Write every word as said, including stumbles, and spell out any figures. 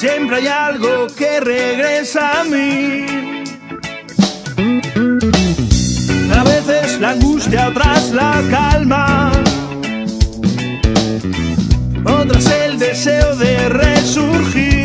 siempre hay algo que regresa a mí. A veces la angustia, otras la calma, otras el deseo de resurgir.